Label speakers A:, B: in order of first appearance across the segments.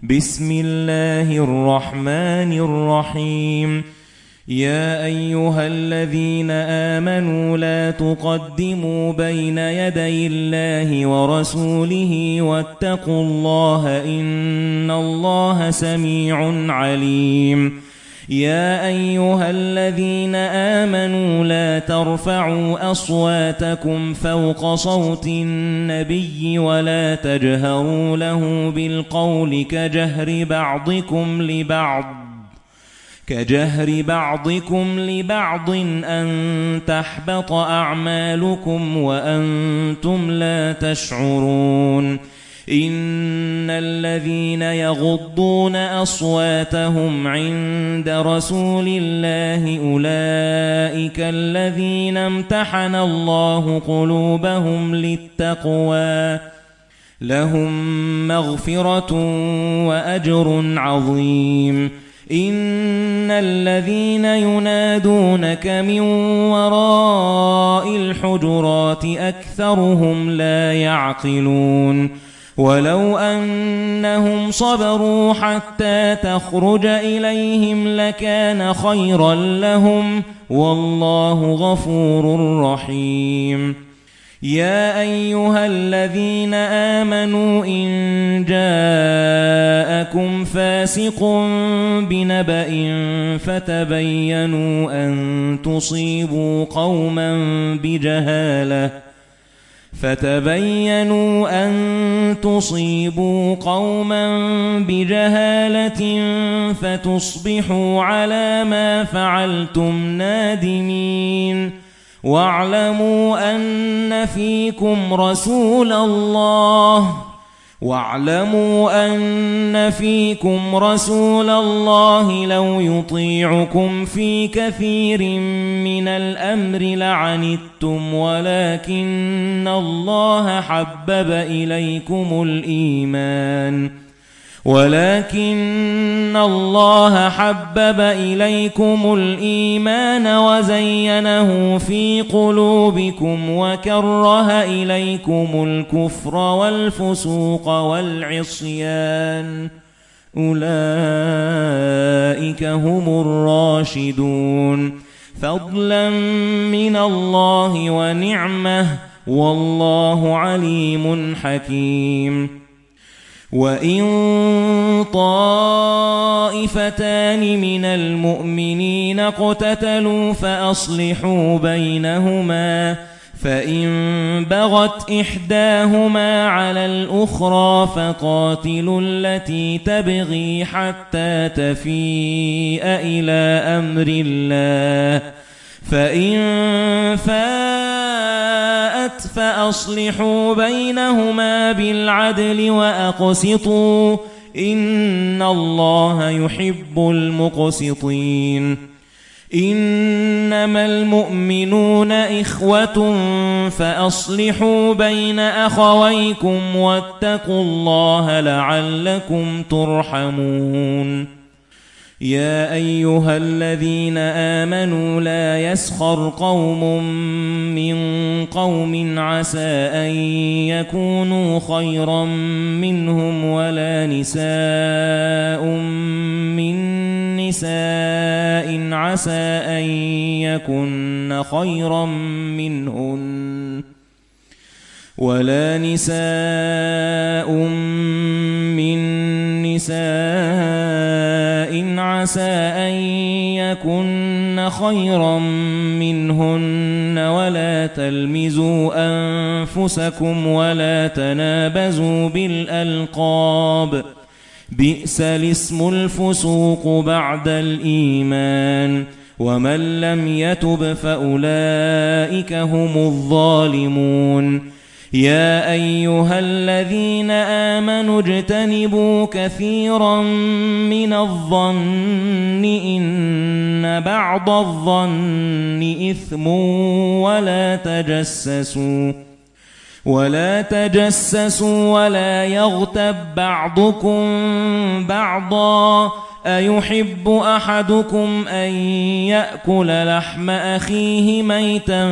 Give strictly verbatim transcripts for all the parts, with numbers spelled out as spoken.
A: بسم الله الرحمن الرحيم. يا أيها الذين آمنوا لا تقدموا بين يدي الله ورسوله واتقوا الله إن الله سميع عليم. يا أيها الذين آمنوا لا ترفعوا أصواتكم فوق صوت النبي ولا تجهروا له بالقول كجهر بعضكم لبعض كجهر بعضكم لبعض أن تحبط أعمالكم وأنتم لا تشعرون. إن الذين يغضون أصواتهم عند رسول الله أولئك الذين امتحن الله قلوبهم للتقوى لهم مغفرة وأجر عظيم. إن الذين ينادونك من وراء الحجرات أكثرهم لا يعقلون. ولو أنهم صبروا حتى تخرج إليهم لكان خيرا لهم والله غفور رحيم. يا أيها الذين آمنوا إن جاءكم فاسق بنبأ فتبينوا أن تصيبوا قوما بجهالة فتبينوا أن تصيبوا قوما بجهالة فتصبحوا على ما فعلتم نادمين. واعلموا أن فيكم رسول الله واعلموا أن فيكم رسول الله لو يطيعكم في كثير من الأمر لعنتم ولكن الله حبب إليكم الإيمان ولكن الله حبب إليكم الإيمان وزينه في قلوبكم وكره إليكم الكفر والفسوق والعصيان أولئك هم الراشدون فضلا من الله ونعمة والله عليم حكيم. وَإِن طَائِفَتَانِ مِنَ الْمُؤْمِنِينَ اقْتَتَلُوا فَأَصْلِحُوا بَيْنَهُمَا فَإِن بَغَتْ إِحْدَاهُمَا عَلَى الْأُخْرَى فَقَاتِلُوا الَّتِي تَبْغِي حَتَّى تَفِيءَ إِلَى أَمْرِ اللَّهِ فَإِن فَاءَتْ فَأَصْلِحُوا بَيْنَهُمَا بِالْعَدْلِ وَأَقْسِطُوا إِنَّ اللَّهَ يُحِبُّ الْمُقْسِطِينَ. إِنَّمَا الْمُؤْمِنُونَ إِخْوَةٌ فَأَصْلِحُوا بَيْنَ أَخَوَيْكُمْ وَاتَّقُوا اللَّهَ لَعَلَّكُمْ تُرْحَمُونَ. يا أيها الذين آمنوا لا يسخر قوم من قوم عسى أن يكونوا خيرا منهم ولا نساء من نساء عسى أن يكن خيرا منهن ولا نساء من نساء عسى أن يكن خيرا منهن ولا تلمزوا أنفسكم ولا تنابزوا بالألقاب بئس الاسم الفسوق بعد الإيمان ومن لم يتب فأولئك هم الظالمون. يا أيها الذين آمنوا اجتنبوا كثيرا من الظن إن بعض الظن إثم ولا تجسسوا ولا تجسسوا ولا يغتب بعضكم بعضا أيحب أحدكم أن يأكل لحم أخيه ميتا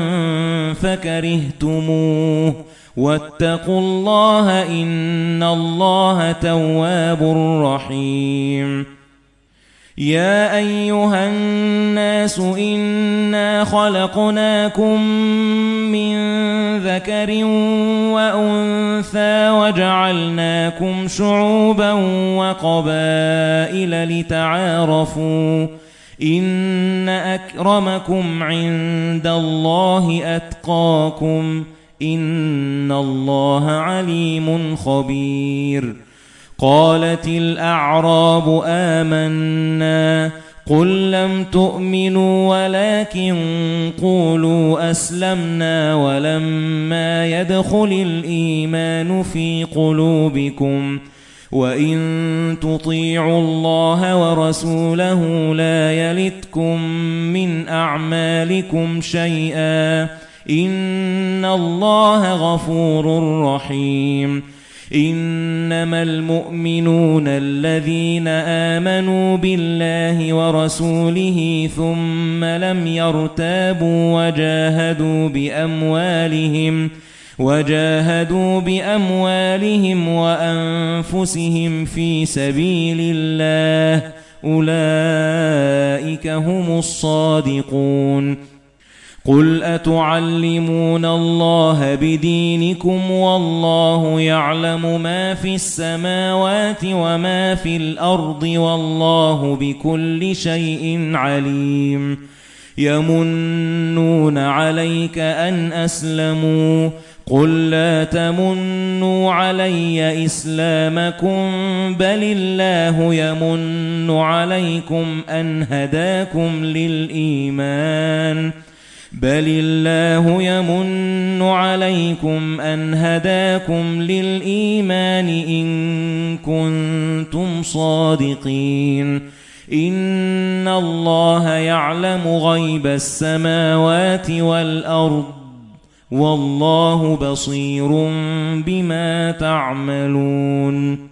A: فكرهتموه واتقوا الله إن الله تواب رحيم يا أيها الناس إنا خلقناكم من ذكر وأنثى وجعلناكم شعوبا وقبائل لتعارفوا إن أكرمكم عند الله أتقاكم إن الله عليم خبير قالت الأعراب آمنا قل لم تؤمنوا ولكن قولوا أسلمنا ولما يدخل الإيمان في قلوبكم وإن تطيعوا الله ورسوله لا يلتكم من أعمالكم شيئا إن الله غفور رحيم إنما المؤمنون الذين آمنوا بالله ورسوله ثم لم يرتابوا وجاهدوا بأموالهم وجاهدوا بأموالهم وأنفسهم في سبيل الله أولئك هم الصادقون قل أتعلمون الله بدينكم والله يعلم ما في السماوات وما في الأرض والله بكل شيء عليم يمنون عليك أن أسلموا قل لا تمنوا علي إسلامكم بل الله يمن عليكم أن هداكم للإيمان بل الله يمن عليكم أن هداكم للإيمان إن كنتم صادقين إن الله يعلم غيب السماوات والأرض والله بصير بما تعملون